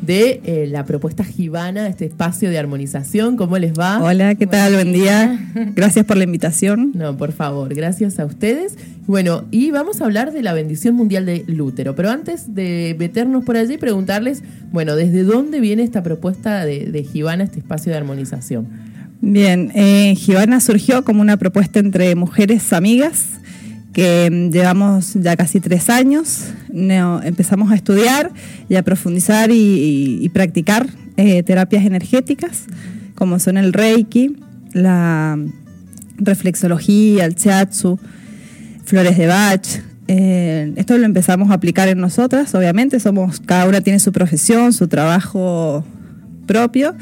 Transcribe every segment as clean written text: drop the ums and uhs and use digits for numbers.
de la propuesta Gibana, este espacio de armonización. ¿Cómo les va? Hola, ¿qué tal? Buen día. Gracias por la invitación. No, por favor, gracias a ustedes. Bueno, y vamos a hablar de la bendición mundial del útero, pero antes de meternos por allí, preguntarles, bueno, ¿desde dónde viene esta propuesta de Gibana, este espacio de armonización? Bien, Gibana surgió como una propuesta entre mujeres amigas que llevamos ya casi 3 años. Empezamos a estudiar y a profundizar y practicar terapias energéticas, como son el Reiki, la reflexología, el Shiatsu, flores de Bach. Esto lo empezamos a aplicar en nosotras, obviamente, cada una tiene su profesión, su trabajo propio,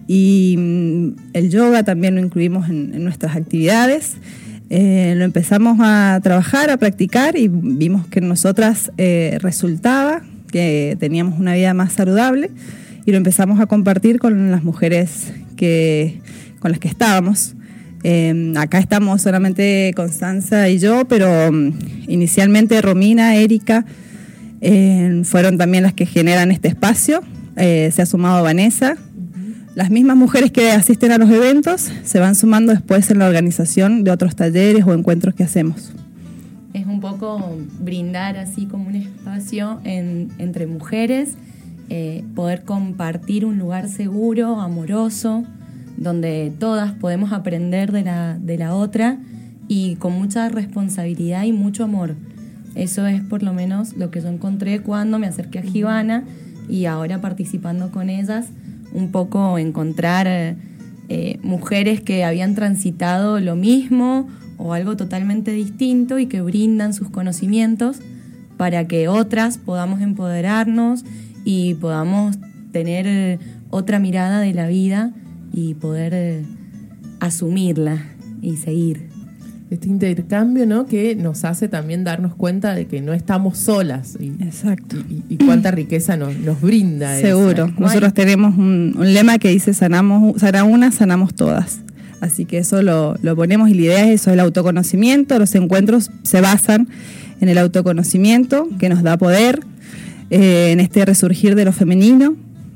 y el yoga también lo incluimos en nuestras actividades. Lo empezamos a trabajar, a practicar, y vimos que en nosotras resultaba, que teníamos una vida más saludable, y lo empezamos a compartir con las mujeres con las que estábamos. Acá estamos solamente Constanza y yo, pero inicialmente Romina, Erika fueron también las que generan este espacio. Se ha sumado Vanessa. Las mismas mujeres que asisten a los eventos se van sumando después en la organización de otros talleres o encuentros que hacemos. Es un poco brindar así como un espacio entre mujeres, poder compartir un lugar seguro, amoroso, donde todas podemos aprender de la otra y con mucha responsabilidad y mucho amor. Eso es por lo menos lo que yo encontré cuando me acerqué a Gibana, y ahora participando con ellas, un poco encontrar mujeres que habían transitado lo mismo o algo totalmente distinto y que brindan sus conocimientos para que otras podamos empoderarnos y podamos tener otra mirada de la vida y poder asumirla y seguir. Este intercambio, ¿no?, que nos hace también darnos cuenta de que no estamos solas. Exacto. Y cuánta riqueza nos brinda. Seguro. Eso. Nosotros tenemos un lema que dice: sana una, sanamos todas. Así que eso lo ponemos, y la idea es eso, el autoconocimiento. Los encuentros se basan en el autoconocimiento, que nos da poder, en este resurgir de lo femenino,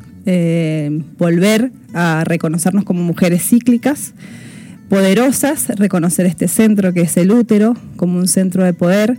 volver a reconocernos como mujeres cíclicas, poderosas, reconocer este centro que es el útero como un centro de poder,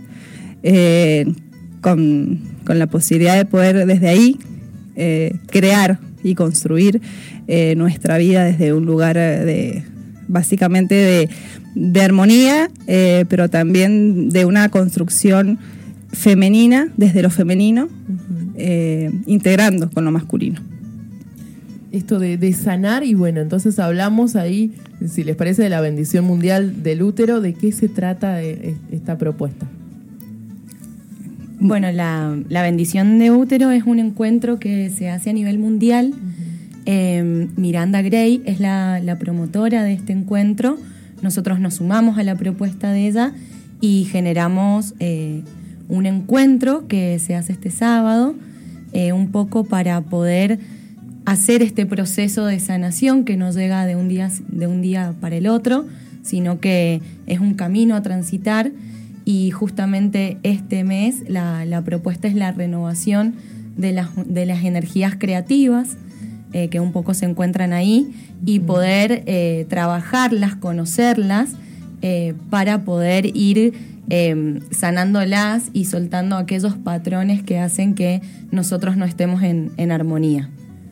con la posibilidad de poder desde ahí crear y construir nuestra vida desde un lugar básicamente de armonía, pero también de una construcción femenina desde lo femenino, integrando con lo masculino. Esto de sanar, y bueno, entonces hablamos ahí, si les parece, de la bendición mundial del útero. ¿De qué se trata esta propuesta? Bueno, la bendición de útero es un encuentro que se hace a nivel mundial. Miranda Gray es la promotora de este encuentro. Nosotros nos sumamos a la propuesta de ella y generamos un encuentro que se hace este sábado, un poco para poder hacer este proceso de sanación que no llega de un día para el otro, sino que es un camino a transitar. Y justamente este mes la propuesta es la renovación de las energías creativas que un poco se encuentran ahí, y poder trabajarlas, conocerlas, para poder ir sanándolas y soltando aquellos patrones que hacen que nosotros no estemos en armonía.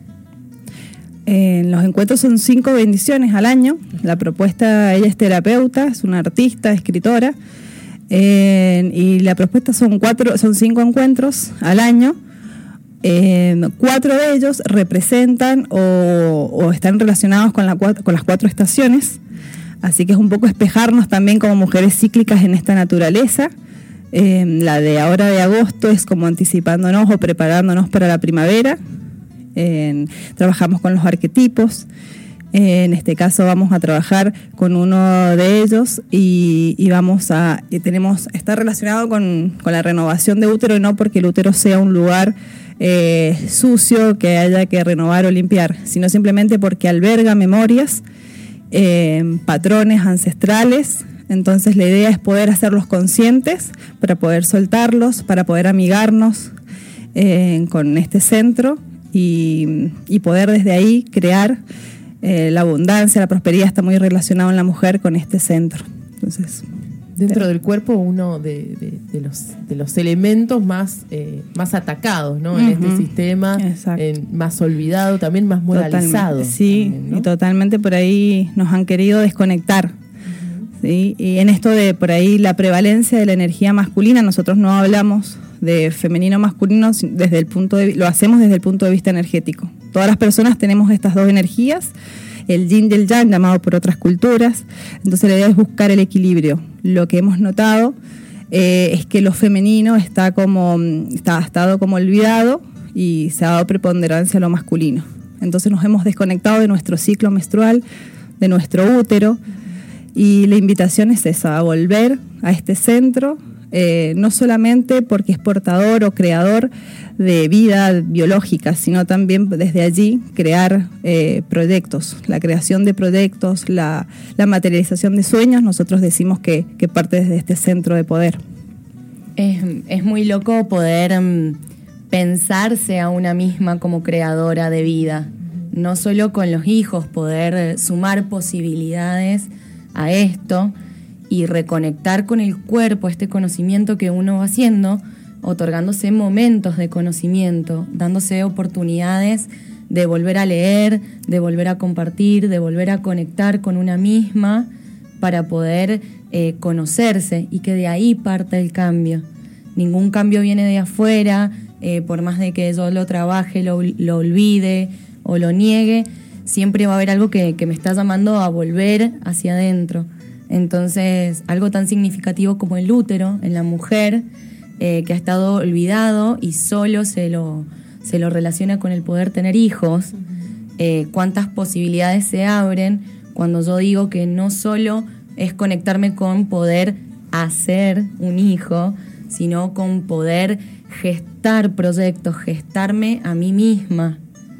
Los encuentros son 5 bendiciones al año. La propuesta, ella es terapeuta, es una artista, escritora, y la propuesta son 5 encuentros al año. 4 de ellos representan o están relacionados con las 4 estaciones, así que es un poco espejarnos también como mujeres cíclicas en esta naturaleza. La de ahora de agosto es como anticipándonos o preparándonos para la primavera. Trabajamos con los arquetipos. En este caso vamos a trabajar con uno de ellos y está relacionado con la renovación de útero, y no porque el útero sea un lugar sucio que haya que renovar o limpiar, sino simplemente porque alberga memorias, patrones ancestrales. Entonces la idea es poder hacerlos conscientes para poder soltarlos, para poder amigarnos con este centro y poder desde ahí crear la abundancia, la prosperidad está muy relacionado en la mujer con este centro. Entonces, dentro del cuerpo, uno de los elementos más atacados, ¿no? En este sistema, más olvidado, también más moralizado. Totalmente, sí, también, ¿no? Y totalmente por ahí nos han querido desconectar. ¿Sí? Y en esto de por ahí la prevalencia de la energía masculina, nosotros no hablamos de femenino masculino lo hacemos desde el punto de vista energético. Todas las personas tenemos estas dos energías, el yin y el yang, llamado por otras culturas. Entonces la idea es buscar el equilibrio. Lo que hemos notado es que lo femenino ha estado como olvidado y se ha dado preponderancia a lo masculino. Entonces nos hemos desconectado de nuestro ciclo menstrual, de nuestro útero, y la invitación es esa, a volver a este centro, no solamente porque es portador o creador de vida biológica, sino también desde allí crear proyectos, la creación de proyectos, la materialización de sueños. Nosotros decimos que parte desde este centro de poder. Es muy loco poder pensarse a una misma como creadora de vida, no solo con los hijos, poder sumar posibilidades a esto y reconectar con el cuerpo, este conocimiento que uno va haciendo, otorgándose momentos de conocimiento, dándose oportunidades de volver a leer, de volver a compartir, de volver a conectar con una misma para poder conocerse, y que de ahí parte el cambio. Ningún cambio viene de afuera, por más de que yo lo trabaje, lo olvide o lo niegue, siempre va a haber algo que me está llamando a volver hacia adentro. Entonces, algo tan significativo como el útero en la mujer, que ha estado olvidado y solo se lo relaciona con el poder tener hijos, cuántas posibilidades se abren cuando yo digo que no solo es conectarme con poder hacer un hijo, sino con poder gestar proyectos, gestarme a mí misma.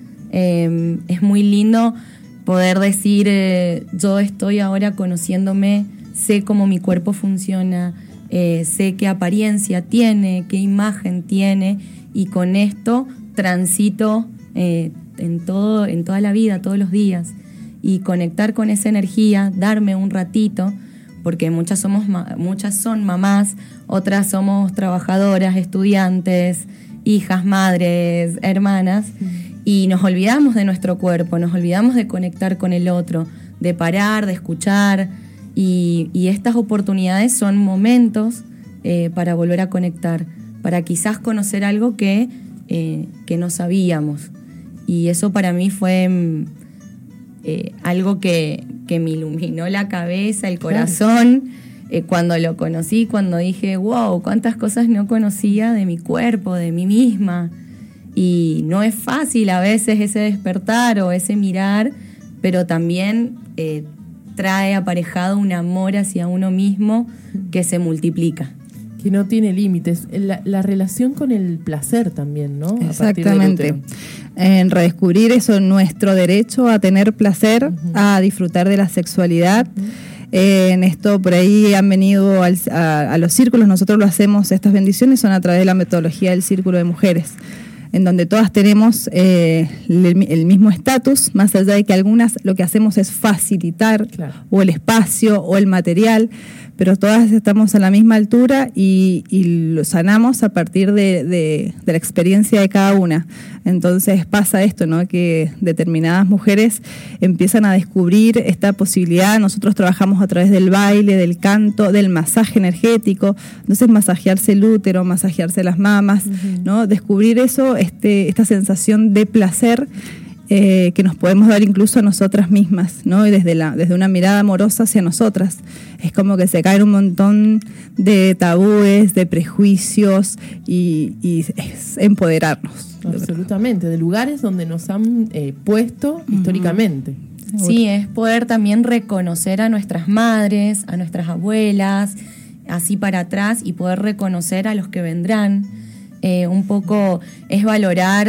Es muy lindo poder decir, yo estoy ahora conociéndome, sé cómo mi cuerpo funciona, sé qué apariencia tiene, qué imagen tiene, y con esto transito en toda la vida, todos los días, y conectar con esa energía, darme un ratito, porque muchas son mamás, otras somos trabajadoras, estudiantes, hijas, madres, hermanas, y nos olvidamos de nuestro cuerpo, nos olvidamos de conectar con el otro, de parar, de escuchar, y estas oportunidades son momentos para volver a conectar, para quizás conocer algo que no sabíamos. Y eso para mí fue algo que me iluminó la cabeza, el corazón, cuando lo conocí, cuando dije, wow, cuántas cosas no conocía de mi cuerpo, de mí misma. Y no es fácil a veces ese despertar o ese mirar, pero también trae aparejado un amor hacia uno mismo que se multiplica. Que no tiene límites. La relación con el placer también, ¿no? Exactamente. En redescubrir eso, nuestro derecho a tener placer, a disfrutar de la sexualidad. En esto, por ahí han venido a los círculos. Nosotros lo hacemos, estas bendiciones son a través de la metodología del Círculo de Mujeres, en donde todas tenemos el mismo estatus, más allá de que algunas lo que hacemos es facilitar, claro, o el espacio o el material, pero todas estamos a la misma altura y lo sanamos a partir de la experiencia de cada una. Entonces pasa esto, ¿no? Que determinadas mujeres empiezan a descubrir esta posibilidad. Nosotros trabajamos a través del baile, del canto, del masaje energético. Entonces masajearse el útero, masajearse las mamas, ¿no? Descubrir eso, esta sensación de placer que nos podemos dar incluso a nosotras mismas, ¿no? Y desde una mirada amorosa hacia nosotras. Es como que se caen un montón de tabúes, de prejuicios, y es empoderarnos. Absolutamente, de lugares donde nos han puesto históricamente. Sí, es poder también reconocer a nuestras madres, a nuestras abuelas, así para atrás, y poder reconocer a los que vendrán. Un poco es valorar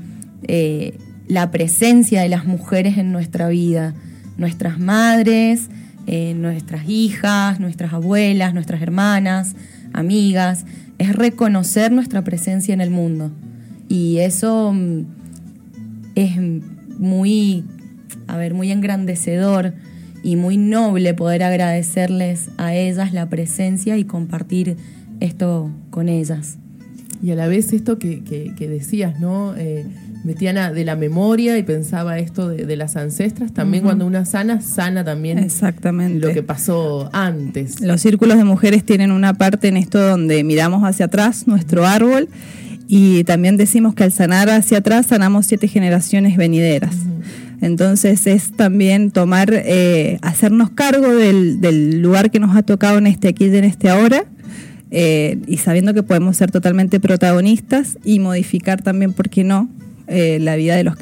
la presencia de las mujeres en nuestra vida, nuestras madres, nuestras hijas, nuestras abuelas, nuestras hermanas, amigas. Es reconocer nuestra presencia en el mundo, y eso es muy engrandecedor y muy noble poder agradecerles a ellas la presencia y compartir esto con ellas. Y a la vez esto que decías, ¿no? Betiana, de la memoria, y pensaba esto de las ancestras, también cuando una sana también exactamente lo que pasó antes. Los círculos de mujeres tienen una parte en esto donde miramos hacia atrás nuestro árbol, y también decimos que al sanar hacia atrás sanamos 7 generaciones venideras. Entonces es también tomar, hacernos cargo del lugar que nos ha tocado en este aquí y en este ahora, y sabiendo que podemos ser totalmente protagonistas y modificar también, ¿por qué no?, la vida de los que